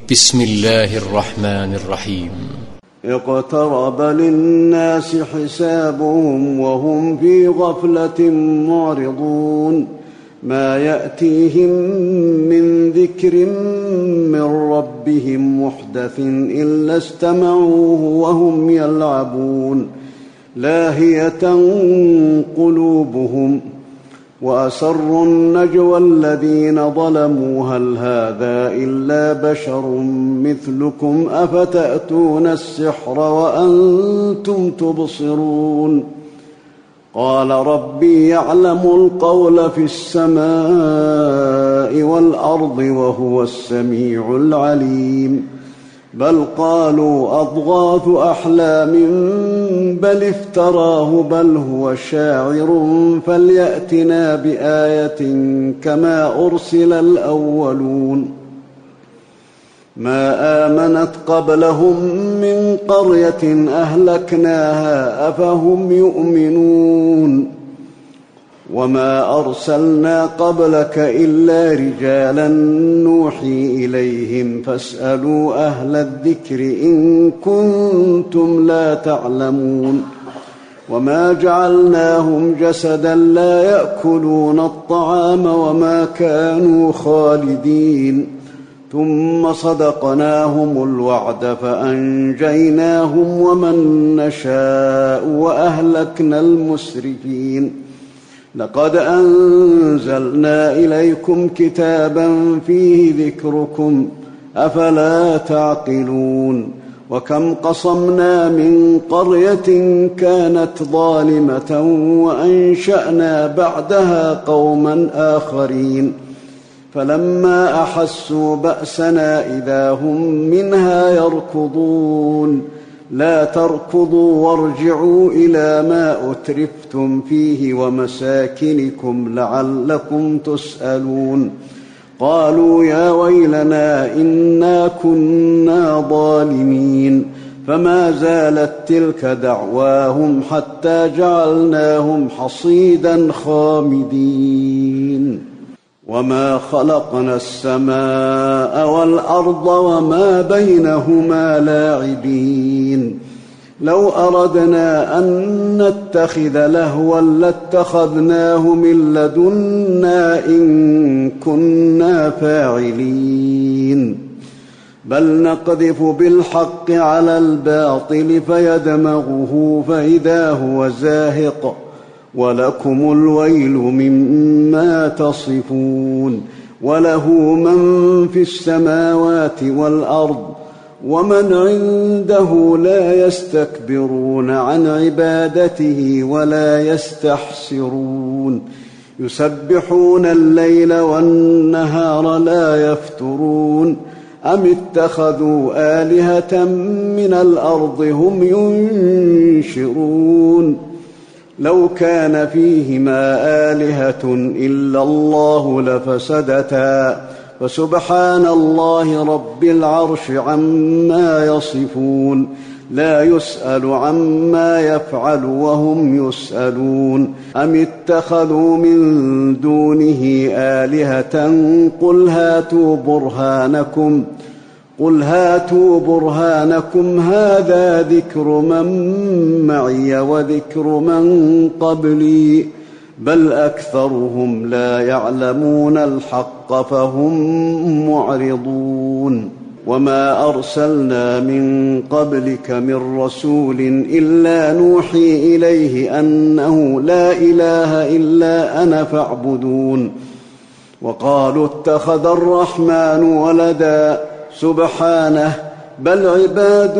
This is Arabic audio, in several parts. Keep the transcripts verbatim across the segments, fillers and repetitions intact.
بسم الله الرحمن الرحيم. اقترب للناس حسابهم وهم في غفلة معرضون ما يأتيهم من ذكر من ربهم محدث إلا استمعوه وهم يلعبون لاهية قلوبهم وأسروا النجوى الذين ظلموا هل هذا إلا بشر مثلكم أفتأتون السحر وأنتم تبصرون قال ربي يعلم القول في السماء والأرض وهو السميع العليم بل قالوا أضغاث أحلام بل افتراه بل هو شاعر فليأتنا بآية كما أرسل الأولون ما آمنت قبلهم من قرية أهلكناها أفهم يؤمنون وما أرسلنا قبلك إلا رجالا نوحي إليهم فاسألوا أهل الذكر إن كنتم لا تعلمون وما جعلناهم جسدا لا يأكلون الطعام وما كانوا خالدين ثم صدقناهم الوعد فأنجيناهم ومن نشاء وأهلكنا المسرفين لقد أنزلنا إليكم كتابا فيه ذكركم أفلا تعقلون وكم قصمنا من قرية كانت ظالمة وأنشأنا بعدها قوما آخرين فلما أحسوا بأسنا إذا هم منها يركضون لا تركضوا وارجعوا إلى ما أترفتم فيه ومساكنكم لعلكم تسألون قالوا يا ويلنا إنا كنا ظالمين فما زالت تلك دعواهم حتى جعلناهم حصيدا خامدين وما خلقنا السماء والأرض وما بينهما لاعبين لو أردنا أن نتخذ لهوا لاتخذناه من لدنا إن كنا فاعلين بل نقذف بالحق على الباطل فيدمغه فإذا هو زاهق ولكم الويل مما تصفون وله من في السماوات والأرض ومن عنده لا يستكبرون عن عبادته ولا يستحسرون يسبحون الليل والنهار لا يفترون أم اتخذوا آلهة من الأرض هم ينشرون لو كان فيهما آلهة إلا الله لفسدتا فسبحان الله رب العرش عما يصفون لا يسأل عما يفعل وهم يسألون أم اتخذوا من دونه آلهة قل هاتوا برهانكم قل هاتوا برهانكم هذا ذكر من معي وذكر من قبلي بل أكثرهم لا يعلمون الحق فهم معرضون وما أرسلنا من قبلك من رسول إلا نوحي إليه أنه لا إله إلا أنا فاعبدون وقالوا اتخذ الرحمن ولدا سبحانه بل عباد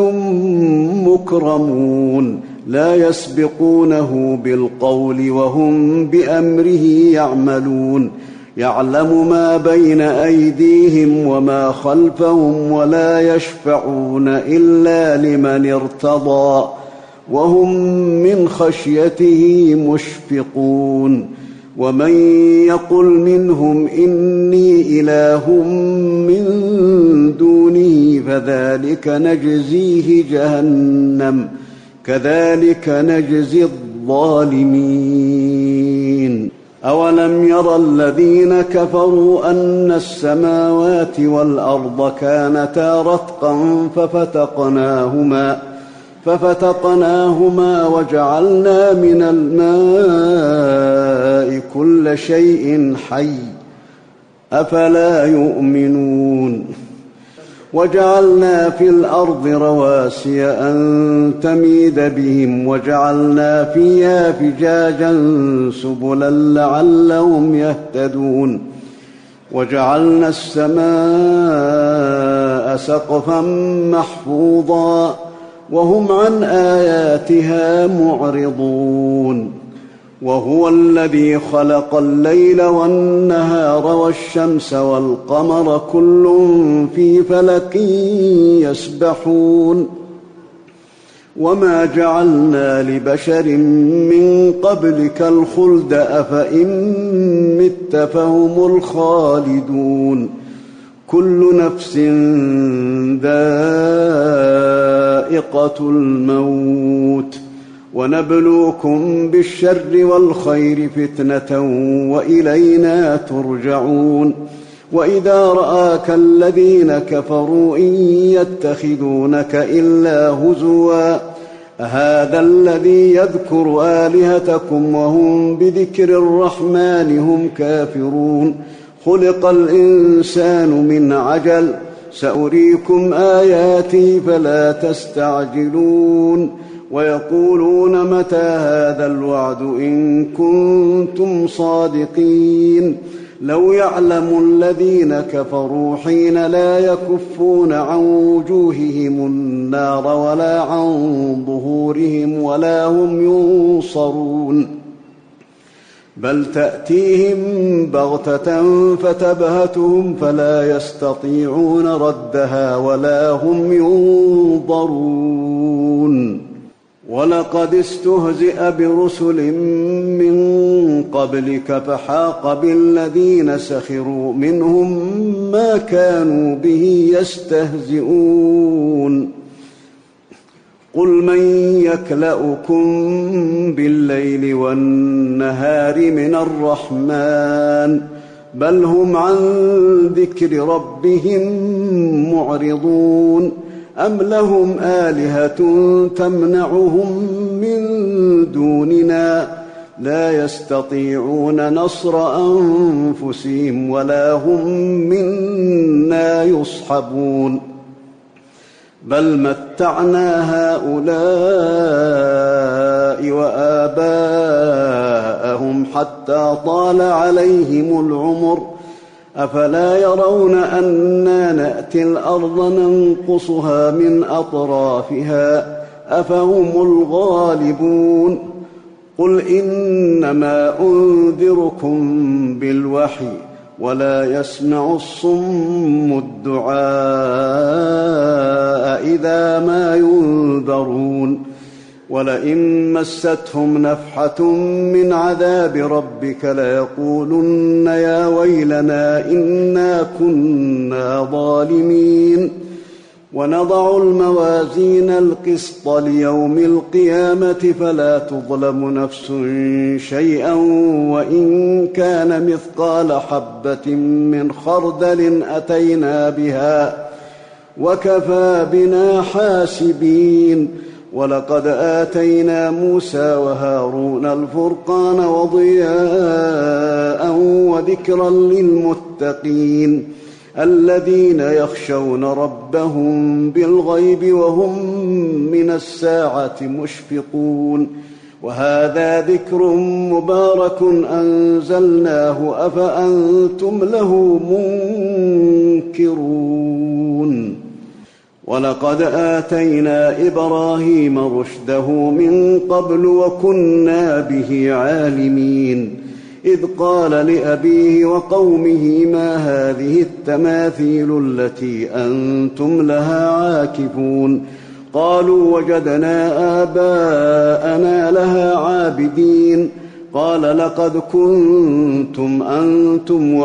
مكرمون لا يسبقونه بالقول وهم بأمره يعملون يعلم ما بين أيديهم وما خلفهم ولا يشفعون إلا لمن ارتضى وهم من خشيته مشفقون ومن يقل منهم إني إله من دونه فذلك نجزيه جهنم كذلك نجزي الظالمين أولم ير الذين كفروا أن السماوات والأرض كانتا رتقا ففتقناهما ففتقناهما وجعلنا من الماء كل شيء حي أفلا يؤمنون وجعلنا في الأرض رواسي أن تميد بهم وجعلنا فيها فجاجا سبلا لعلهم يهتدون وجعلنا السماء سقفا محفوظا وهم عن آياتها معرضون وهو الذي خلق الليل والنهار والشمس والقمر كل في فلك يسبحون وما جعلنا لبشر من قبلك الخلد أفإن مت فهم الخالدون كل نفس ذائقة الموت ونبلوكم بالشر والخير فتنة وإلينا ترجعون وإذا رآك الذين كفروا إن يتخذونك إلا هزوا أهذا الذي يذكر آلهتكم وهم بذكر الرحمن هم كافرون خلق الإنسان من عجل سأريكم آياتي فلا تستعجلون ويقولون متى هذا الوعد إن كنتم صادقين لو يعلم الذين كفروا حين لا يكفون عن وجوههم النار ولا عن ظهورهم ولا هم ينصرون بل تأتيهم بغتة فتبهتهم فلا يستطيعون ردها ولا هم ينظرون ولقد استهزئ برسل من قبلك فحاق بالذين سخروا منهم ما كانوا به يستهزئون قل من يكلؤكم بالليل والنهار من الرحمن بل هم عن ذكر ربهم معرضون أم لهم آلهة تمنعهم من دوننا لا يستطيعون نصر أنفسهم ولا هم منا يصحبون بل متعنا هؤلاء وآباءهم حتى طال عليهم العمر أفلا يرون أنا نأتي الأرض ننقصها من أطرافها أفهم الغالبون قل إنما أنذركم بالوحي ولا يسمع الصم الدعاء إذا ما ينذرون ولئن مستهم نفحة من عذاب ربك ليقولن يا ويلنا إنا كنا ظالمين ونضع الموازين القسط ليوم القيامة فلا تظلم نفس شيئا وإن كان مثقال حبة من خردل أتينا بها وكفى بنا حاسبين ولقد آتينا موسى وهارون الفرقان وضياء وذكرا للمتقين الذين يخشون ربهم بالغيب وهم من الساعة مشفقون وهذا ذكر مبارك أنزلناه أفأنتم له منكرون ولقد آتينا إبراهيم رشده من قبل وكنا به عالمين إذ قال لأبيه وقومه ما هذه التماثيل التي أنتم لها عاكفون قالوا وجدنا آباءنا لها عابدين قال لقد كنتم أنتم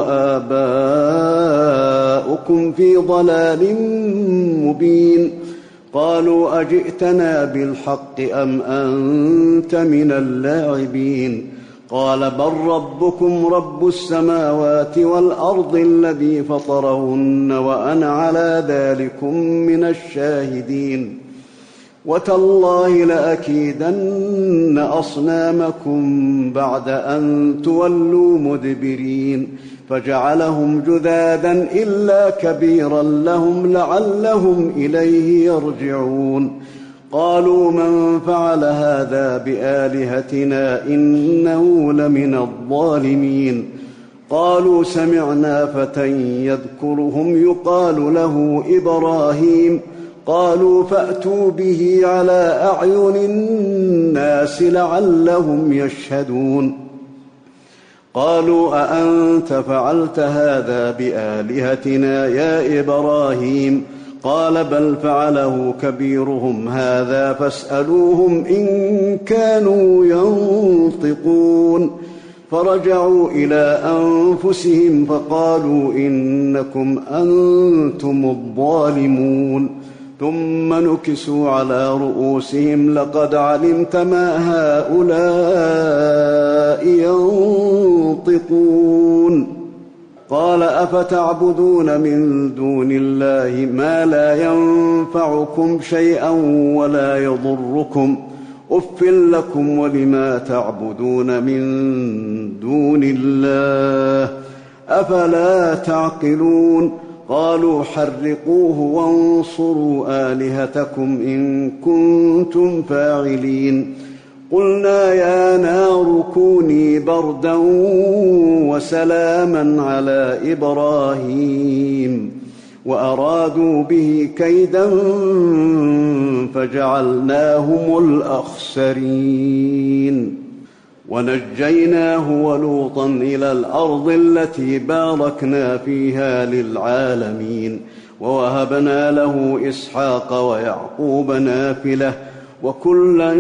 وآباؤكم في ضلال مبين قالوا أجئتنا بالحق أم أنت من اللاعبين قال بل ربكم رب السماوات والأرض الذي فطرهن وأنا على ذلكم من الشاهدين وتالله لأكيدن أصنامكم بعد أن تولوا مدبرين فجعلهم جذاذا إلا كبيرا لهم لعلهم إليه يرجعون قالوا من فعل هذا بآلهتنا إنه لمن الظالمين قالوا سمعنا فتى يذكرهم يقال له إبراهيم قالوا فأتوا به على أعين الناس لعلهم يشهدون قالوا أأنت فعلت هذا بآلهتنا يا إبراهيم قال بل فعله كبيرهم هذا فاسألوهم إن كانوا ينطقون فرجعوا إلى أنفسهم فقالوا إنكم أنتم الظالمون ثم نكسوا على رؤوسهم لقد علمت ما هؤلاء ينطقون قال أفتعبدون من دون الله ما لا ينفعكم شيئا ولا يضركم أف لكم ولما تعبدون من دون الله أفلا تعقلون قالوا حرقوه وانصروا آلهتكم إن كنتم فاعلين قلنا يا نار كوني بردا وسلاما على إبراهيم وأرادوا به كيدا فجعلناهم الأخسرين ونجيناه ولوطا إلى الأرض التي باركنا فيها للعالمين ووهبنا له إسحاق ويعقوب نافلة وكلا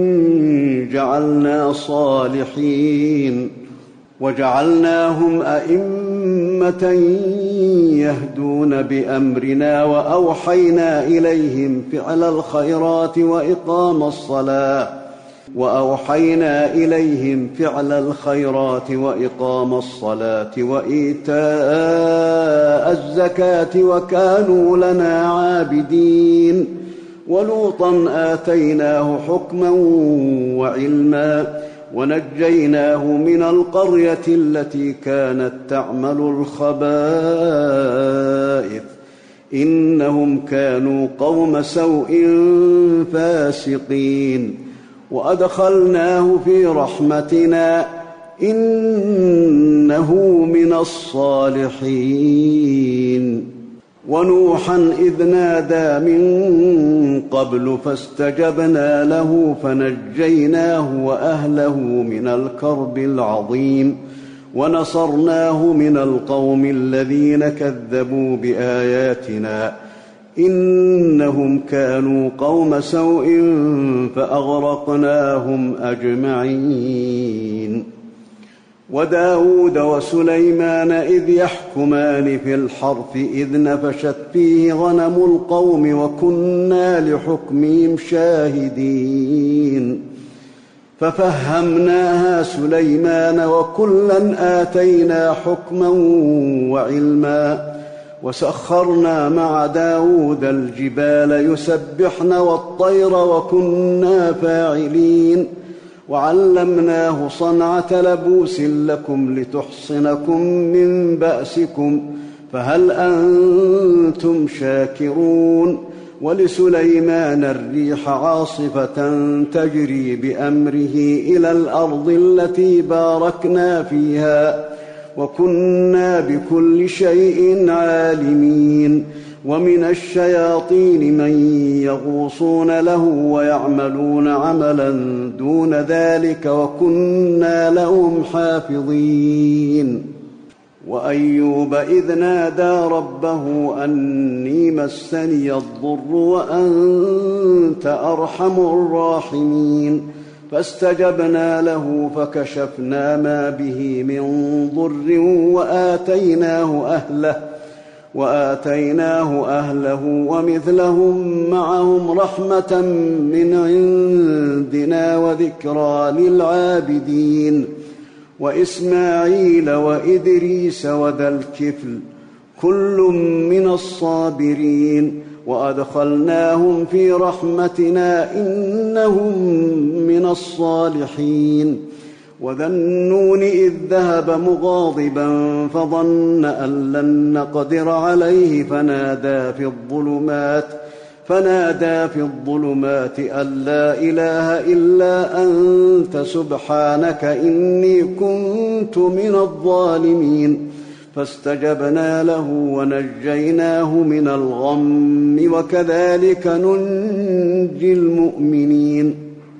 جعلنا صالحين وجعلناهم أئمة يهدون بأمرنا وأوحينا إليهم فعل الخيرات وإقام الصلاة وأوحينا إليهم فعل الخيرات وإقام الصلاة وإيتاء الزكاة وكانوا لنا عابدين ولوطا آتيناه حكما وعلما ونجيناه من القرية التي كانت تعمل الخبائث إنهم كانوا قوم سوء فاسقين وأدخلناه في رحمتنا إنه من الصالحين ونوحا إذ نادى من قبل فاستجبنا له فنجيناه وأهله من الكرب العظيم ونصرناه من القوم الذين كذبوا بآياتنا إنهم كانوا قوم سوء فأغرقناهم أجمعين وداود وسليمان إذ يحكمان في الحرث إذ نفشت فيه غنم القوم وكنا لحكمهم شاهدين ففهمناها سليمان وكلا آتينا حكما وعلما وسخرنا مع داود الجبال يسبحن والطير وكنا فاعلين وعلمناه صنعة لبوس لكم لتحصنكم من بأسكم فهل أنتم شاكرون ولسليمان الريح عاصفة تجري بأمره إلى الأرض التي باركنا فيها وكنا بكل شيء عالمين ومن الشياطين من يغوصون له ويعملون عملا دون ذلك وكنا لهم حافظين وأيوب إذ نادى ربه أني مسني الضر وأنت أرحم الراحمين فاستجبنا له فكشفنا ما به من ضر وآتيناه أهله وآتيناه أهله ومثلهم معهم رحمة من عندنا وذكرى للعابدين وإسماعيل وإدريس وذا الكفل كل من الصابرين وأدخلناهم في رحمتنا إنهم من الصالحين وذا النون إذ ذهب مغاضبا فظن أن لن نقدر عليه فنادى في الظلمات فنادى في الظلمات أن لا إله إلا أنت سبحانك إني كنت من الظالمين فاستجبنا له ونجيناه من الغم وكذلك ننجي المؤمنين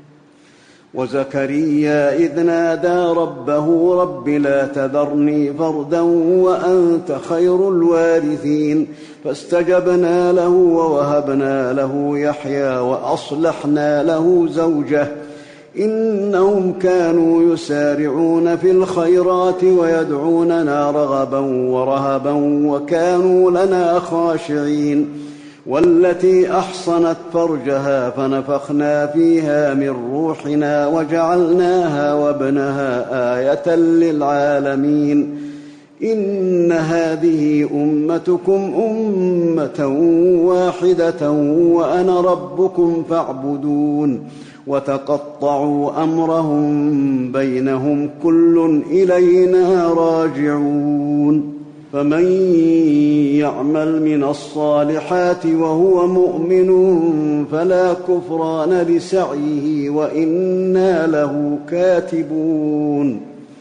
وزكريا إذ نادى ربه رب لا تذرني فردا وأنت خير الوارثين فاستجبنا له ووهبنا له يحيى وأصلحنا له زوجه إنهم كانوا يسارعون في الخيرات ويدعوننا رغبا ورهبا وكانوا لنا خاشعين والتي أحصنت فرجها فنفخنا فيها من روحنا وجعلناها وابنها آية للعالمين إن هذه أمتكم أمة واحدة وأنا ربكم فاعبدون وتقطعوا أمرهم بينهم كل إلينا راجعون فمن يعمل من الصالحات وهو مؤمن فلا كفران لسعيه وإنا له كاتبون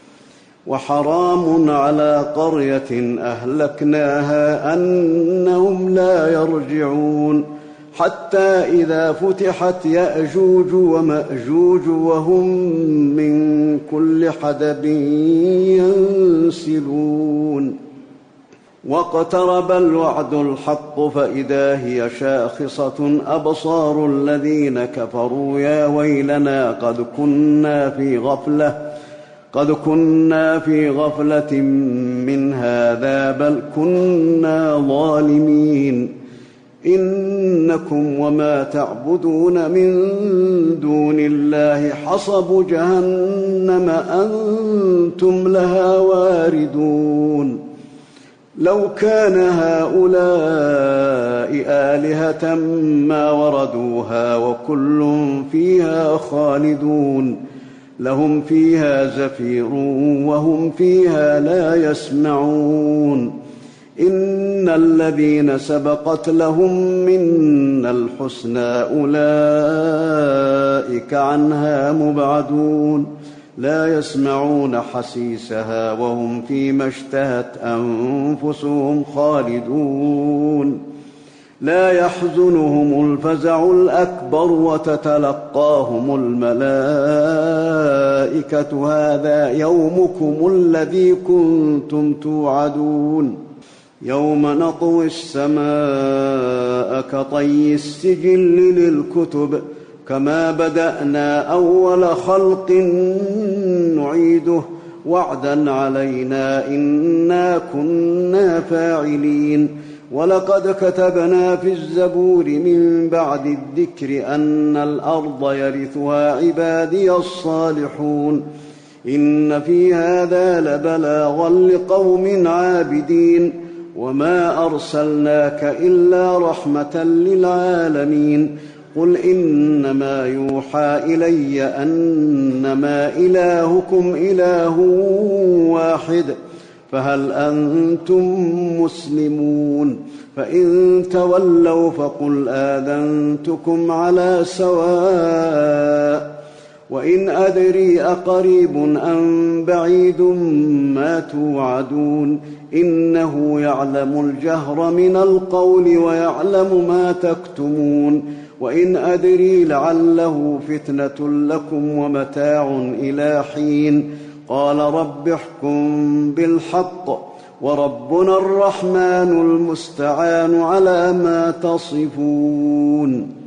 وحرام على قرية أهلكناها أنهم لا يرجعون حتى إذا فتحت يأجوج ومأجوج وهم من كل حدب ينسلون واقترب الوعد الحق فإذا هي شاخصة أبصار الذين كفروا يا ويلنا قد كنا في غفلة قد كنا في غفلة من هذا بل كنا ظالمين إنكم وما تعبدون من دون الله حصب جهنم أنتم لها واردون لو كان هؤلاء آلهة ما وردوها وكل فيها خالدون لهم فيها زفير وهم فيها لا يسمعون إن الذين سبقت لهم منا الحسنى أولئك عنها مبعدون لا يسمعون حسيسها وهم فيما اشتهت أنفسهم خالدون لا يحزنهم الفزع الأكبر وتتلقاهم الملائكة هذا يومكم الذي كنتم توعدون يوم نطوي السماء كطي السجل للكتب كما بدأنا أول خلق نعيده وعدا علينا إنا كنا فاعلين ولقد كتبنا في الزبور من بعد الذكر أن الأرض يرثها عبادي الصالحون إن في هذا لبلاغا لقوم عابدين وما أرسلناك إلا رحمة للعالمين قل إنما يوحى إلي أنما إلهكم إله واحد فهل أنتم مسلمون فإن تولوا فقل آذنتكم على سواء وإن أدري أقريب أم بعيد ما توعدون إنه يعلم الجهر من القول ويعلم ما تكتمون وإن أدري لعله فتنة لكم ومتاع إلى حين قال رب احكم بالحق وربنا الرحمن المستعان على ما تصفون.